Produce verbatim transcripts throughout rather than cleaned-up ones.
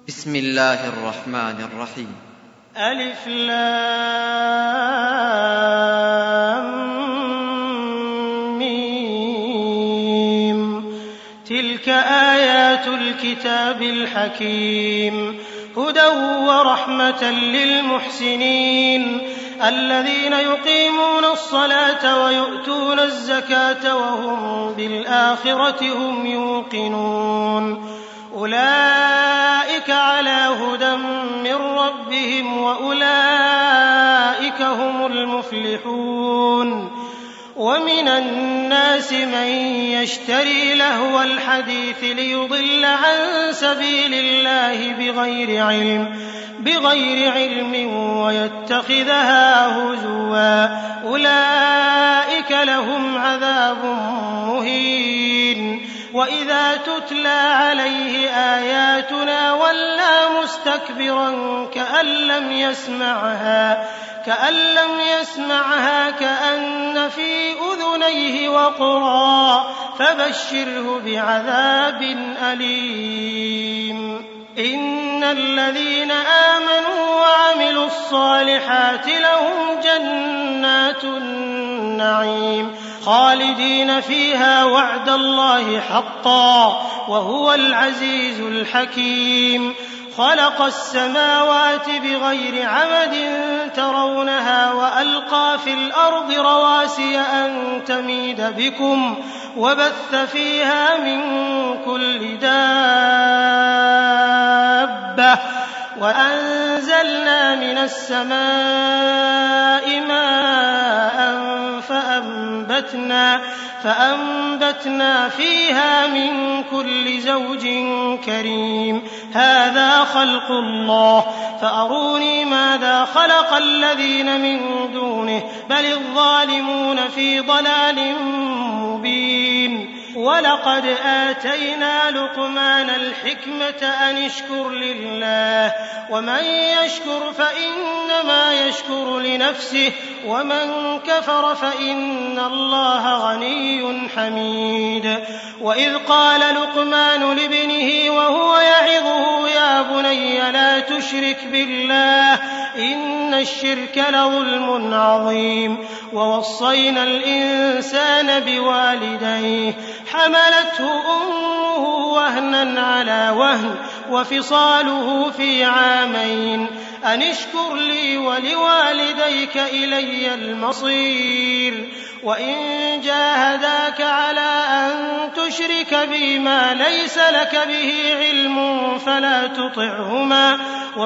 بسم الله الرحمن الرحيم. ألف لام ميم. تلك آيات الكتاب الحكيم، هدى ورحمة للمحسنين الذين يقيمون الصلاة ويؤتون الزكاة وهم بالآخرة هم يوقنون. أولئك على هدى من ربهم وأولئك هم المفلحون. ومن الناس من يشتري لهو الحديث ليضل عن سبيل الله بغير علم بغير علم ويتخذها هزوا، أولئك لهم عذاب مهين. وإذا تتلى عليه آياتنا ولى مستكبرا كأن لم يسمعها كأن لم يسمعها كأن في أذنيه وقرا، فبشره بعذاب أليم. إن الذين آمنوا وعملوا الصالحات لهم جنات النعيم خالدين فيها وعد الله حقا وهو العزيز الحكيم. خلق السماوات بغير عمد ترونها وألقى في الأرض رواسي أن تميد بكم وبث فيها من كل دابة وأنزلنا من السماء ماء فأنبتنا, فأنبتنا فيها من كل زوج كريم. هذا خلق الله فأروني ماذا خلق الذين من دونه بل الظالمون في ضلال مبين. ولقد آتينا لقمان الحكمة أن اشكر لله ومن يشكر فإنما يشكر لنفسه ومن كفر فإن الله غني حميد. وإذ قال لقمان لابنه وهو يعظه يا بني لا تشرك بالله إن الشرك لظلم عظيم. ووصينا الإنسان بوالديه حملته أمه وهنا على وهن وفصاله في عامين أن اشكر لي ولوالديك إلي المصير. وإن جاهداك على أن تشرك بي ما ليس لك به علم فلا تطعهما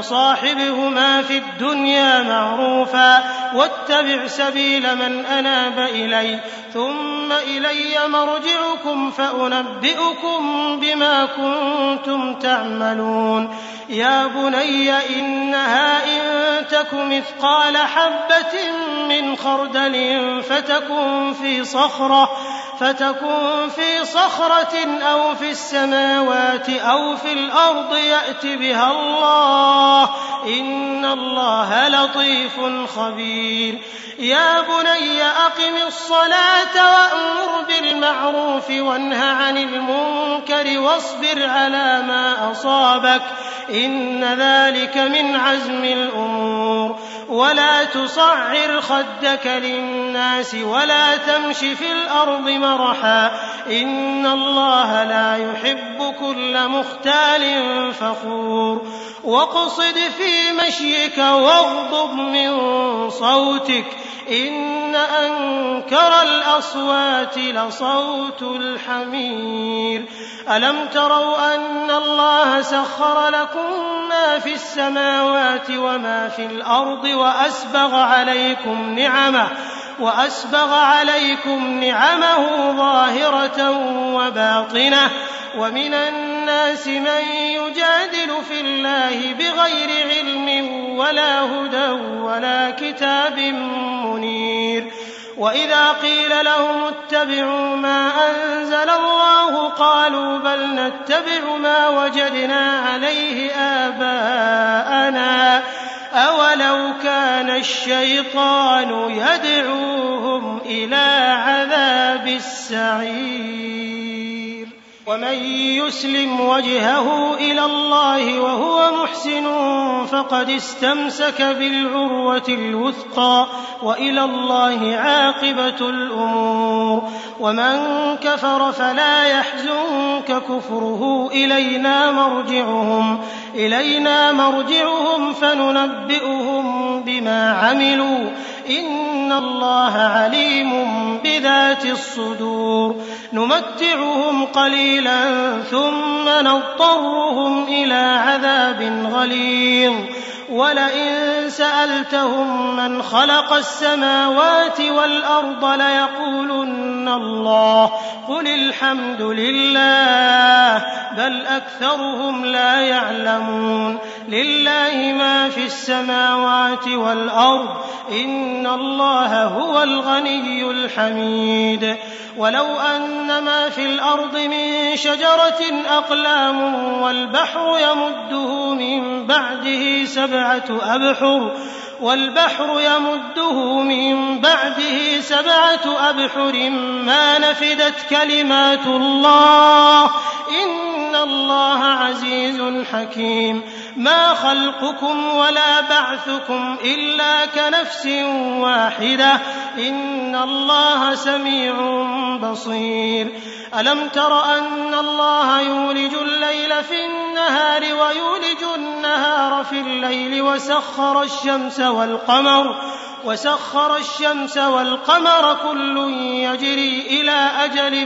وصاحبهما في الدنيا معروفا واتبع سبيل من أناب إلي ثم إلي مرجعكم فأنبئكم بما كنتم تعملون. يا بني إنها إن تك مثقال حبة من خردل فتكن في صخرة فتكن في صخرة أو في السماوات أو في الأرض يأت بها الله إن الله لطيف خبير. يا بني أقم الصلاة وأمر بالمعروف وانه عن المنكر واصبر على ما أصابك إن ذلك من عزم الأمور. ولا تصعر خدك للناس ولا تمش في الأرض مرحا إن الله لا يحب كل مختال فخور. واقصد في مشيك واغضب من صوتك إن أنكر الأصوات لصوت الحمير. ألم تروا أن الله سخر لكم ما في السماوات وما في الأرض وأسبغ عليكم نعمه وأسبغ عليكم نعمه ظاهرة وباطنة. ومن الناس من يجادل في الله بغير علم ولا هدى ولا كتاب منير. وإذا قيل لهم اتبعوا ما أنزل الله قالوا بل نتبع ما وجدنا عليه آباءنا أولو كان الشيطان يدعوهم إلى عذاب السعير. ومن يسلم وجهه إلى الله وهو مُحْسِنٌ فَقَدِ اسْتَمْسَكَ بِالْعُرْوَةِ الْوُثْقَىٰ وَإِلَى اللَّهِ عَاقِبَةُ الْأُمُورِ وَمَن كَفَرَ فَلَا يَحْزُنكَ كُفْرُهُ إِلَيْنَا مَرْجِعُهُمْ إِلَيْنَا مَرْجِعُهُمْ فَنُنَبِّئُهُم بِمَا عَمِلُوا إِنَّ اللَّهَ عَلِيمٌ بِذَاتِ الصُّدُورِ نُمَتِّعُهُمْ قَلِيلًا ثُمَّ نَضْطَرُّهُمْ إِلَىٰ عَذَابٍ غَلِيظٍ وَلَئِن سَأَلْتَهُم مَّنْ خَلَقَ السَّمَاوَاتِ وَالْأَرْضَ لَيَقُولُنَّ اللَّهُ قُلِ الْحَمْدُ لِلَّهِ بَلْ أَكْثَرُهُمْ لَا يَعْلَمُونَ لِلَّهِ مَا فِي السَّمَاوَاتِ وَالْأَرْضِ إِنَّ اللَّهَ هُوَ الْغَنِيُّ الْحَمِيدُ وَلَوْ أَنَّ مَا فِي الْأَرْضِ مِن شَجَرَةٍ أَقْلَامٌ وَالْبَحْرُ يَمُدُّهُ مِن بَعْدِهِ سَبْعَةُ أَبْحُرٍ وَالْبَحْرُ يَمُدُّهُ مِن بَعْدِهِ سَبْعَةُ أَبْحُرٍ مَّا نَفِدَتْ كَلِمَاتُ اللَّهِ إِنَّ اللَّهَ عَزِيزٌ حَكِيمٌ مَا خَلْقُكُمْ وَلَا بَعْثُكُمْ إِلَّا كَنَفْسٍ وَاحِدَةٍ إِنَّ اللَّهَ سَمِيعٌ بَصِيرٌ أَلَمْ تَرَ أَنَّ اللَّهَ يُولِجُ اللَّيْلَ فِي النَّهَارِ وَيُولِجُ النَّهَارَ فِي اللَّيْلِ وَسَخَّرَ الشَّمْسَ وَالْقَمَرَ وسخر الشمس والقمر كل يجري إلى أجل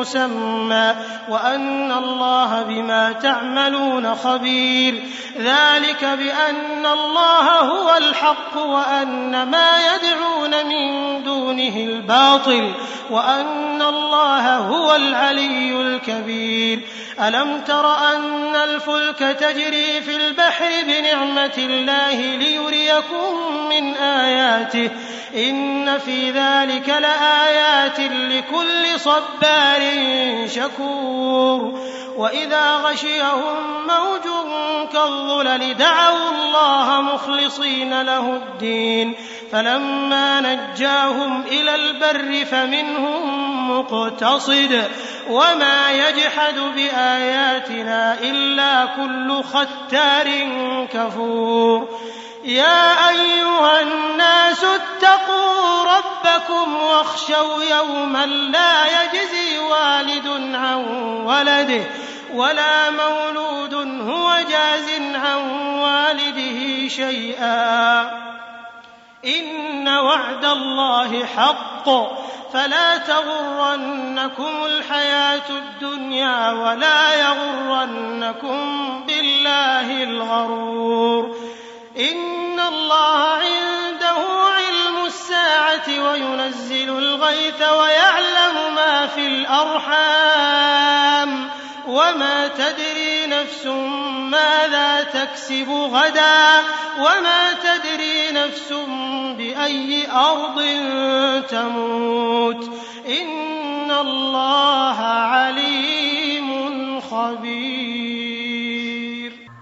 مسمى وأن الله بما تعملون خبير ذلك بأن الله هو الحق وأن ما يدعون من دونه الباطل وأن الله هو العلي الكبير ألم تر أن الفلك تجري في البحر بنعمة الله ليريكم من آياته إن في ذلك لآيات لكل صبار شكور وإذا غشيهم موج كالظلل دعوا الله مخلصين له الدين فلما نجاهم إلى البر فمنهم مقتصد وما يجحد بآياتنا إلا كل ختار كفور يا أيها الناس اتقوا ربكم واخشوا يوما لا يجزي والد عن ولده ولا مولود هو جاز عن والده شيئا إن وعد الله حق فلا تغرنكم الحياة الدنيا ولا يغرنكم بالله الغرور إن الله عنده علم الساعة وينزل الغيث ويعلم ما في الأرحام وما تدري نفس ماذا تكسب غدا وما تدري نفس بأي أرض تموت إن الله